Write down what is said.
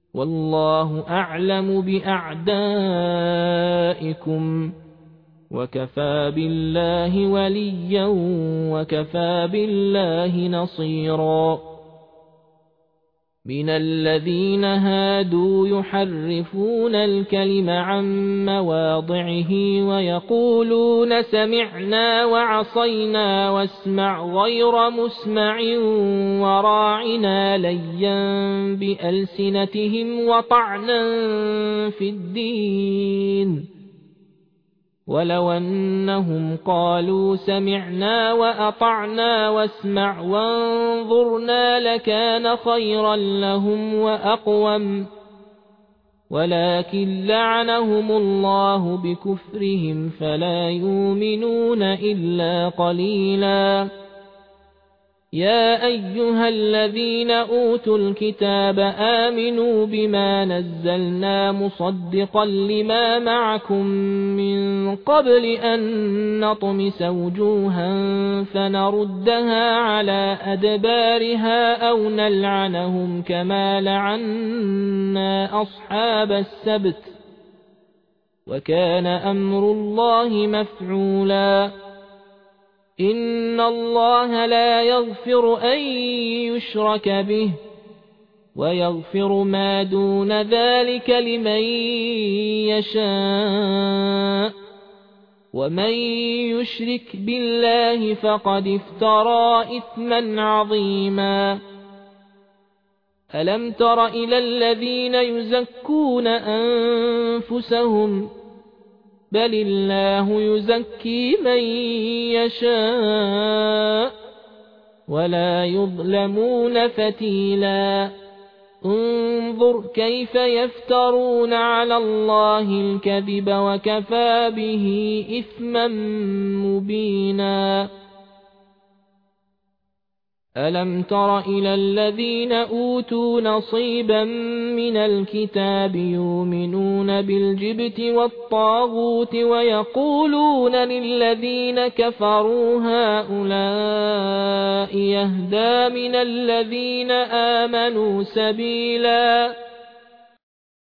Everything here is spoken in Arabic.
والله أعلم بأعدائكم وكفى بالله وليا وكفى بالله نصيرا من الذين هادوا يحرفون الكلم عن مواضعه ويقولون سمعنا وعصينا واسمع غير مسمع وراعنا ليا بألسنتهم وطعنا في الدين ولو أنهم قالوا سمعنا وأطعنا واسمع وانظرنا لكان خيرا لهم وأقوم ولكن لعنهم الله بكفرهم فلا يؤمنون إلا قليلا يا أيها الذين أوتوا الكتاب آمنوا بما نزلنا مصدقا لما معكم من قبل أن نطمس وجوها فنردها على أدبارها أو نلعنهم كما لعنا أصحاب السبت وكان أمر الله مفعولا إن الله لا يغفر أن يشرك به ويغفر ما دون ذلك لمن يشاء ومن يشرك بالله فقد افترى إثما عظيما ألم تر إلى الذين يزكون أنفسهم بل الله يزكي من يشاء ولا يظلمون فتيلا انظر كيف يفترون على الله الكذب وكفى به إثما مبينا ألم تر إلى الذين أوتوا نصيبا من الكتاب يؤمنون بالجبت والطاغوت ويقولون للذين كفروا هؤلاء يهدى من الذين آمنوا سبيلا